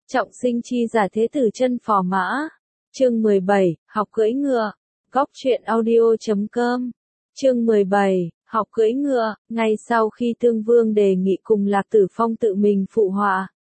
Trọng sinh chi giả thế tử chân phò mã. Chương 17, học cưỡi ngựa. Góc truyện audio.com. Chương 17, học cưỡi ngựa. Ngay sau khi Tương Vương đề nghị cùng Lạc Tử Phong tự mình phụ họa,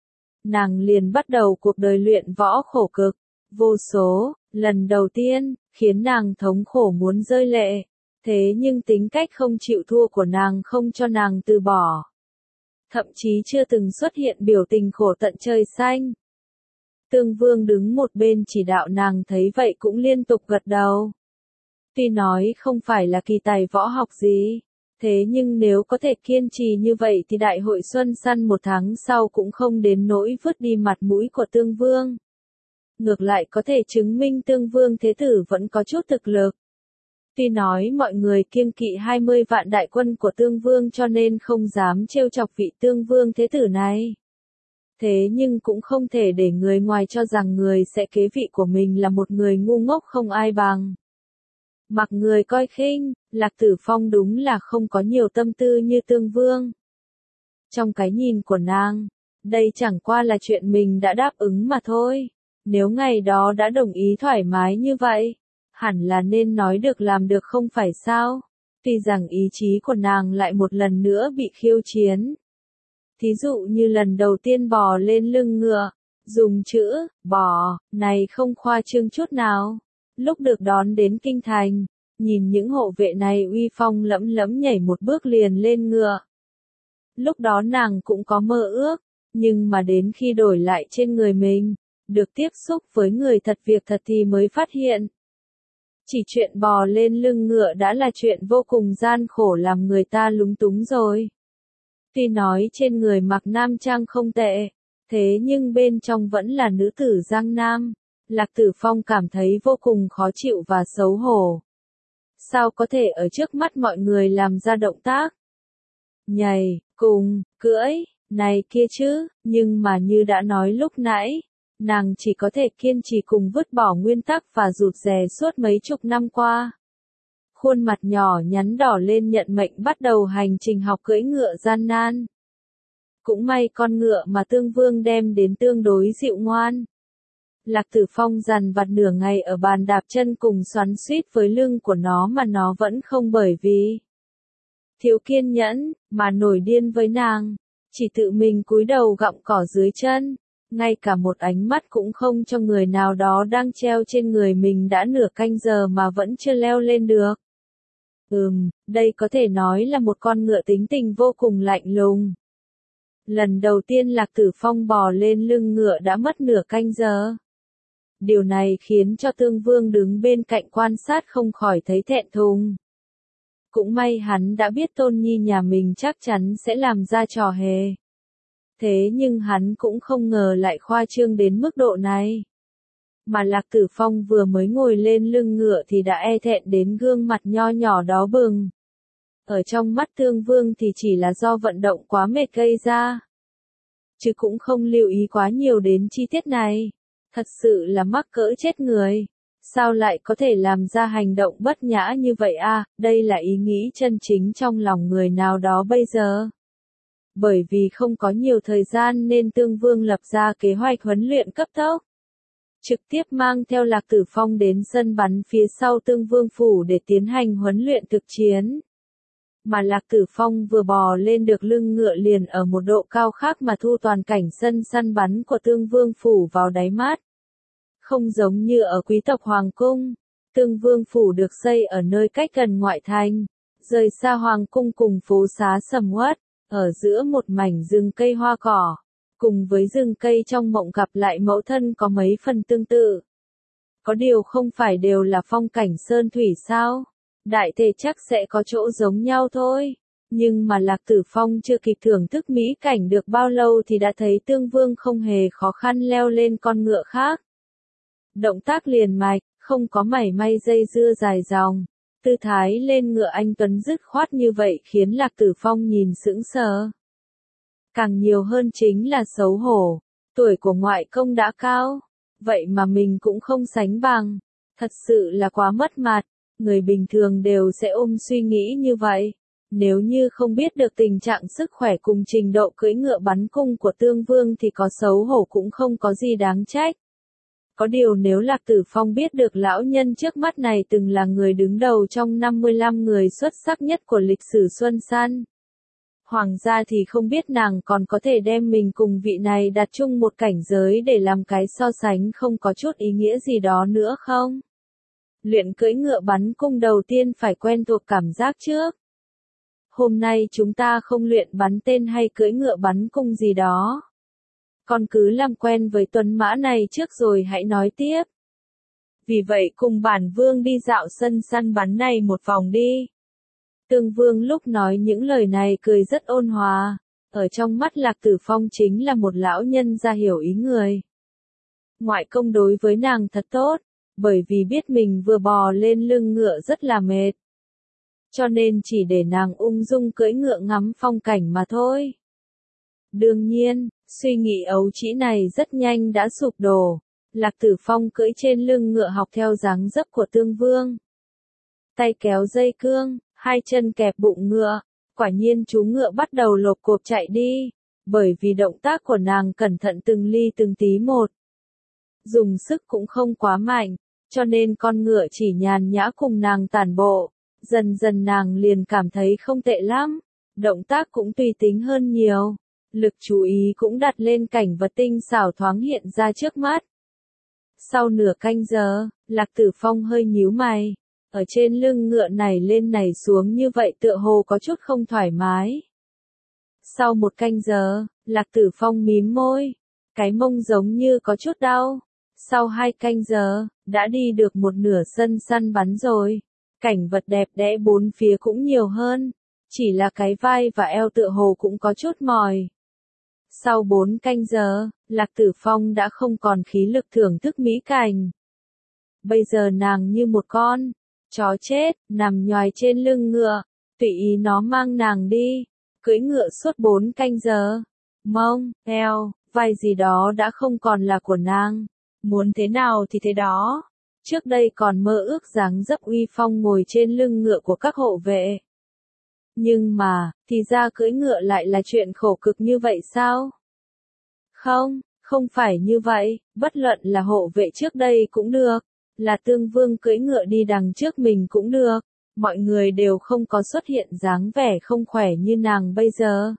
nàng liền bắt đầu cuộc đời luyện võ khổ cực, vô số, lần đầu tiên, khiến nàng thống khổ muốn rơi lệ. Thế nhưng tính cách không chịu thua của nàng không cho nàng từ bỏ. Thậm chí chưa từng xuất hiện biểu tình khổ tận trời xanh. Tương Vương đứng một bên chỉ đạo nàng thấy vậy cũng liên tục gật đầu. Tuy nói không phải là kỳ tài võ học gì, thế nhưng nếu có thể kiên trì như vậy thì đại hội Xuân Săn một tháng sau cũng không đến nỗi vứt đi mặt mũi của Tương Vương. Ngược lại có thể chứng minh Tương Vương thế tử vẫn có chút thực lực. Tuy nói mọi người kiêng kỵ 20 vạn đại quân của Tương Vương cho nên không dám trêu chọc vị Tương Vương thế tử này. Thế nhưng cũng không thể để người ngoài cho rằng người sẽ kế vị của mình là một người ngu ngốc không ai bằng. Mặc người coi khinh, Lạc Tử Phong đúng là không có nhiều tâm tư như Tương Vương. Trong cái nhìn của nàng, đây chẳng qua là chuyện mình đã đáp ứng mà thôi. Nếu ngày đó đã đồng ý thoải mái như vậy, hẳn là nên nói được làm được không phải sao? Tuy rằng ý chí của nàng lại một lần nữa bị khiêu chiến. Thí dụ như lần đầu tiên bò lên lưng ngựa, dùng chữ bò này không khoa trương chút nào. Lúc được đón đến kinh thành, nhìn những hộ vệ này uy phong lẫm lẫm nhảy một bước liền lên ngựa. Lúc đó nàng cũng có mơ ước, nhưng mà đến khi đổi lại trên người mình, được tiếp xúc với người thật việc thật thì mới phát hiện. Chỉ chuyện bò lên lưng ngựa đã là chuyện vô cùng gian khổ làm người ta lúng túng rồi. Tuy nói trên người mặc nam trang không tệ, thế nhưng bên trong vẫn là nữ tử Giang Nam. Lạc Tử Phong cảm thấy vô cùng khó chịu và xấu hổ. Sao có thể ở trước mắt mọi người làm ra động tác nhảy, cùng, cưỡi, này kia chứ, nhưng mà như đã nói lúc nãy, nàng chỉ có thể kiên trì cùng vứt bỏ nguyên tắc và rụt rè suốt mấy chục năm qua. Khuôn mặt nhỏ nhắn đỏ lên nhận mệnh bắt đầu hành trình học cưỡi ngựa gian nan. Cũng may con ngựa mà Tương Vương đem đến tương đối dịu ngoan. Lạc Tử Phong dằn vặt nửa ngày ở bàn đạp chân cùng xoắn xuýt với lưng của nó mà nó vẫn không bởi vì thiếu kiên nhẫn, mà nổi điên với nàng. Chỉ tự mình cúi đầu gặm cỏ dưới chân. Ngay cả một ánh mắt cũng không cho người nào đó đang treo trên người mình đã nửa canh giờ mà vẫn chưa leo lên được. Đây có thể nói là một con ngựa tính tình vô cùng lạnh lùng. Lần đầu tiên Lạc Tử Phong bò lên lưng ngựa đã mất nửa canh giờ. Điều này khiến cho Tương Vương đứng bên cạnh quan sát không khỏi thấy thẹn thùng. Cũng may hắn đã biết Tôn Nhi nhà mình chắc chắn sẽ làm ra trò hề. Thế nhưng hắn cũng không ngờ lại khoa trương đến mức độ này. Mà Lạc Tử Phong vừa mới ngồi lên lưng ngựa thì đã e thẹn đến gương mặt nho nhỏ đó bừng. Ở trong mắt Tương Vương thì chỉ là do vận động quá mệt gây ra. Chứ cũng không lưu ý quá nhiều đến chi tiết này. Thật sự là mắc cỡ chết người. Sao lại có thể làm ra hành động bất nhã như vậy à? Đây là ý nghĩ chân chính trong lòng người nào đó bây giờ. Bởi vì không có nhiều thời gian nên Tương Vương lập ra kế hoạch huấn luyện cấp tốc. Trực tiếp mang theo Lạc Tử Phong đến sân bắn phía sau Tương Vương phủ để tiến hành huấn luyện thực chiến. Mà Lạc Tử Phong vừa bò lên được lưng ngựa liền ở một độ cao khác mà thu toàn cảnh sân săn bắn của Tương Vương phủ vào đáy mắt. Không giống như ở quý tộc Hoàng cung, Tương Vương phủ được xây ở nơi cách gần ngoại thành, rời xa Hoàng cung cùng phố xá sầm uất, ở giữa một mảnh rừng cây hoa cỏ, cùng với rừng cây trong mộng gặp lại mẫu thân có mấy phần tương tự. Có điều không phải đều là phong cảnh sơn thủy sao? Đại thể chắc sẽ có chỗ giống nhau thôi. Nhưng mà Lạc Tử Phong chưa kịp thưởng thức mỹ cảnh được bao lâu thì đã thấy Tương Vương không hề khó khăn leo lên con ngựa khác. Động tác liền mạch, không có mảy may dây dưa dài dòng. Tư thái lên ngựa anh tuấn dứt khoát như vậy khiến Lạc Tử Phong nhìn sững sờ. Càng nhiều hơn chính là xấu hổ. Tuổi của ngoại công đã cao, vậy mà mình cũng không sánh bằng. Thật sự là quá mất mặt. Người bình thường đều sẽ ôm suy nghĩ như vậy. Nếu như không biết được tình trạng sức khỏe cùng trình độ cưỡi ngựa bắn cung của Tương Vương thì có xấu hổ cũng không có gì đáng trách. Có điều nếu Lạc Tử Phong biết được lão nhân trước mắt này từng là người đứng đầu trong 55 người xuất sắc nhất của lịch sử Xuân San Hoàng gia thì không biết nàng còn có thể đem mình cùng vị này đặt chung một cảnh giới để làm cái so sánh không có chút ý nghĩa gì đó nữa không? Luyện cưỡi ngựa bắn cung đầu tiên phải quen thuộc cảm giác trước. Hôm nay chúng ta không luyện bắn tên hay cưỡi ngựa bắn cung gì đó. Con cứ làm quen với tuấn mã này trước rồi hãy nói tiếp. Vì vậy cùng bản vương đi dạo sân săn bắn này một vòng đi. Tương Vương lúc nói những lời này cười rất ôn hòa, ở trong mắt Lạc Tử Phong chính là một lão nhân ra hiểu ý người. Ngoại công đối với nàng thật tốt, bởi vì biết mình vừa bò lên lưng ngựa rất là mệt. Cho nên chỉ để nàng ung dung cưỡi ngựa ngắm phong cảnh mà thôi. Đương nhiên, suy nghĩ ấu trĩ này rất nhanh đã sụp đổ. Lạc Tử Phong cưỡi trên lưng ngựa học theo dáng dấp của Tương Vương. Tay kéo dây cương, hai chân kẹp bụng ngựa, quả nhiên chú ngựa bắt đầu lộp cộp chạy đi, bởi vì động tác của nàng cẩn thận từng ly từng tí một. Dùng sức cũng không quá mạnh, cho nên con ngựa chỉ nhàn nhã cùng nàng tản bộ, dần dần nàng liền cảm thấy không tệ lắm, động tác cũng tùy tính hơn nhiều, lực chú ý cũng đặt lên cảnh vật tinh xảo thoáng hiện ra trước mắt. Sau nửa canh giờ, Lạc Tử Phong hơi nhíu mày. Ở trên lưng ngựa này lên này xuống như vậy tựa hồ có chút không thoải mái. Sau một canh giờ, Lạc Tử Phong mím môi. Cái mông giống như có chút đau. Sau 2 canh giờ, đã đi được một nửa sân săn bắn rồi. Cảnh vật đẹp đẽ bốn phía cũng nhiều hơn. Chỉ là cái vai và eo tựa hồ cũng có chút mỏi. Sau 4 canh giờ, Lạc Tử Phong đã không còn khí lực thưởng thức mỹ cảnh. Bây giờ nàng như một con chó chết, nằm nhoài trên lưng ngựa, tùy ý nó mang nàng đi, cưỡi ngựa suốt 4 canh giờ. Mông, eo, vai gì đó đã không còn là của nàng. Muốn thế nào thì thế đó. Trước đây còn mơ ước dáng dấp uy phong ngồi trên lưng ngựa của các hộ vệ. Nhưng mà, thì ra cưỡi ngựa lại là chuyện khổ cực như vậy sao? Không, không phải như vậy, bất luận là hộ vệ trước đây cũng được. Là Tương Vương cưỡi ngựa đi đằng trước mình cũng được, mọi người đều không có xuất hiện dáng vẻ không khỏe như nàng bây giờ.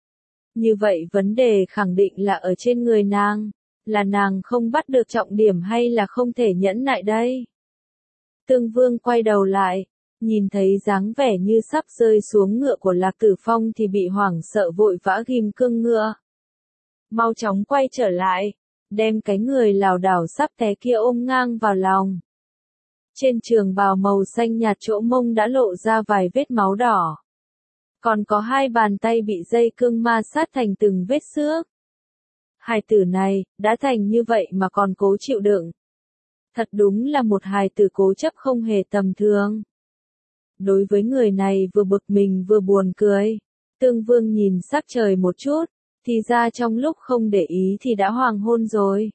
Như vậy vấn đề khẳng định là ở trên người nàng, là nàng không bắt được trọng điểm hay là không thể nhẫn nại đây. Tương Vương quay đầu lại, nhìn thấy dáng vẻ như sắp rơi xuống ngựa của Lạc Tử Phong thì bị hoảng sợ vội vã ghim cương ngựa. Mau chóng quay trở lại. Đem cái người lảo đảo sắp té kia ôm ngang vào lòng. Trên trường bào màu xanh nhạt chỗ mông đã lộ ra vài vết máu đỏ. Còn có 2 bàn tay bị dây cương ma sát thành từng vết xước. Hài tử này, đã thành như vậy mà còn cố chịu đựng. Thật đúng là một hài tử cố chấp không hề tầm thường. Đối với người này vừa bực mình vừa buồn cười. Tương Vương nhìn sắc trời một chút. Thì ra trong lúc không để ý thì đã hoàng hôn rồi.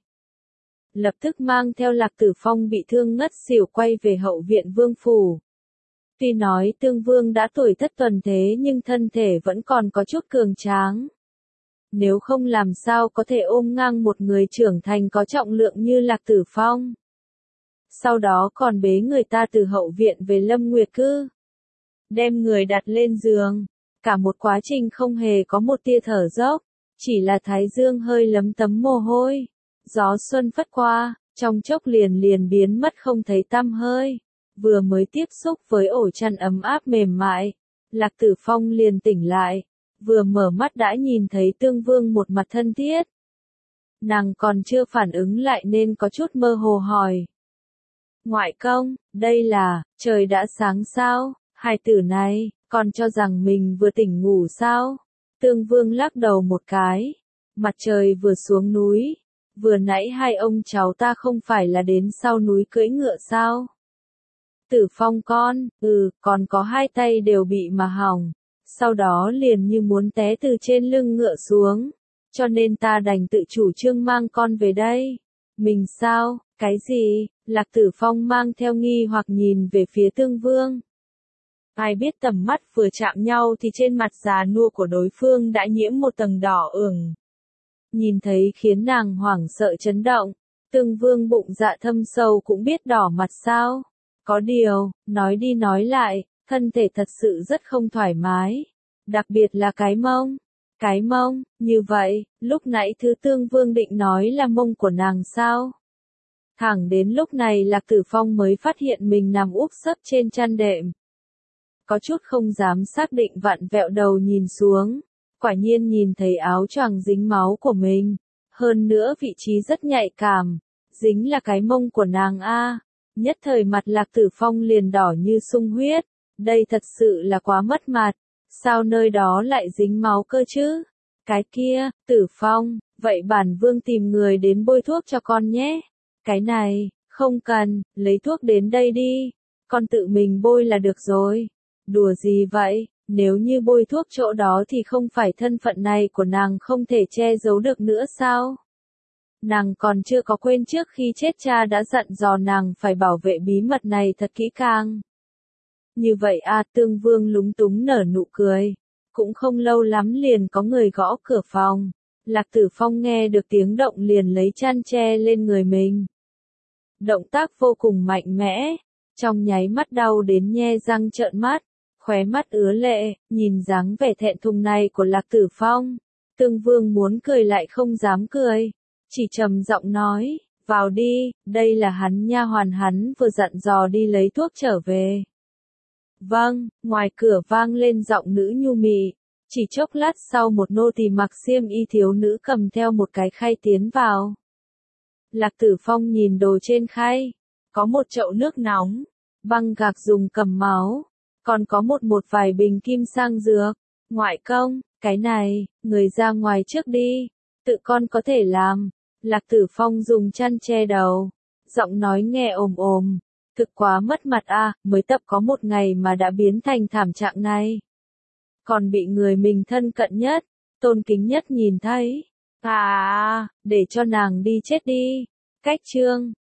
Lập tức mang theo Lạc Tử Phong bị thương ngất xỉu quay về hậu viện vương phủ. Tuy nói Tương Vương đã tuổi thất tuần thế nhưng thân thể vẫn còn có chút cường tráng. Nếu không làm sao có thể ôm ngang một người trưởng thành có trọng lượng như Lạc Tử Phong. Sau đó còn bế người ta từ hậu viện về Lâm Nguyệt Cư. Đem người đặt lên giường. Cả một quá trình không hề có một tia thở dốc. Chỉ là thái dương hơi lấm tấm mồ hôi. Gió xuân phất qua, trong chốc liền biến mất không thấy tăm hơi. Vừa mới tiếp xúc với ổ chăn ấm áp mềm mại. Lạc Tử Phong liền tỉnh lại. Vừa mở mắt đã nhìn thấy Tương Vương một mặt thân thiết. Nàng còn chưa phản ứng lại nên có chút mơ hồ hỏi. Ngoại công, đây là, trời đã sáng sao, hài tử này, còn cho rằng mình vừa tỉnh ngủ sao? Tương Vương lắc đầu một cái. Mặt trời vừa xuống núi. Vừa nãy hai ông cháu ta không phải là đến sau núi cưỡi ngựa sao? Tử Phong con, còn có 2 tay đều bị mà hỏng. Sau đó liền như muốn té từ trên lưng ngựa xuống. Cho nên ta đành tự chủ trương mang con về đây. Mình sao, cái gì? Lạc Tử Phong mang theo nghi hoặc nhìn về phía Tương Vương. Ai biết tầm mắt vừa chạm nhau thì trên mặt già nua của đối phương đã nhiễm một tầng đỏ ửng. Nhìn thấy khiến nàng hoảng sợ chấn động. Tương Vương bụng dạ thâm sâu cũng biết đỏ mặt sao. Có điều, nói đi nói lại, thân thể thật sự rất không thoải mái. Đặc biệt là cái mông. Cái mông, như vậy, lúc nãy thứ Tương Vương định nói là mông của nàng sao? Thẳng đến lúc này Lạc Tử Phong mới phát hiện mình nằm úp sấp trên chăn đệm. Có chút không dám xác định, vặn vẹo đầu nhìn xuống. Quả nhiên nhìn thấy áo choàng dính máu của mình. Hơn nữa vị trí rất nhạy cảm. Dính là cái mông của nàng a. Nhất thời mặt Lạc Tử Phong liền đỏ như sung huyết. Đây thật sự là quá mất mặt. Sao nơi đó lại dính máu cơ chứ? Cái kia, Tử Phong, vậy bản vương tìm người đến bôi thuốc cho con nhé. Cái này, không cần, lấy thuốc đến đây đi. Con tự mình bôi là được rồi. Đùa gì vậy, nếu như bôi thuốc chỗ đó thì không phải thân phận này của nàng không thể che giấu được nữa sao? Nàng còn chưa có quên trước khi chết cha đã dặn dò nàng phải bảo vệ bí mật này thật kỹ càng. Như vậy Tương Vương lúng túng nở nụ cười. Cũng không lâu lắm liền có người gõ cửa phòng. Lạc Tử Phong nghe được tiếng động liền lấy chăn che lên người mình. Động tác vô cùng mạnh mẽ. Trong nháy mắt đau đến nhe răng trợn mắt. Khóe mắt ứa lệ, nhìn dáng vẻ thẹn thùng này của Lạc Tử Phong. Tương Vương muốn cười lại không dám cười. Chỉ trầm giọng nói, vào đi, đây là hắn nha hoàn hắn vừa dặn dò đi lấy thuốc trở về. Vâng, ngoài cửa vang lên giọng nữ nhu mị. Chỉ chốc lát sau một nô tỳ mặc xiêm y thiếu nữ cầm theo một cái khay tiến vào. Lạc Tử Phong nhìn đồ trên khay. Có một chậu nước nóng, băng gạc dùng cầm máu. Còn có một vài bình kim sang dược. Ngoại công, cái này, người ra ngoài trước đi. Tự con có thể làm. Lạc Tử Phong dùng chăn che đầu. Giọng nói nghe ồm ồm. Thực quá mất mặt mới tập có một ngày mà đã biến thành thảm trạng này. Còn bị người mình thân cận nhất, tôn kính nhất nhìn thấy. Để cho nàng đi chết đi. Cách chương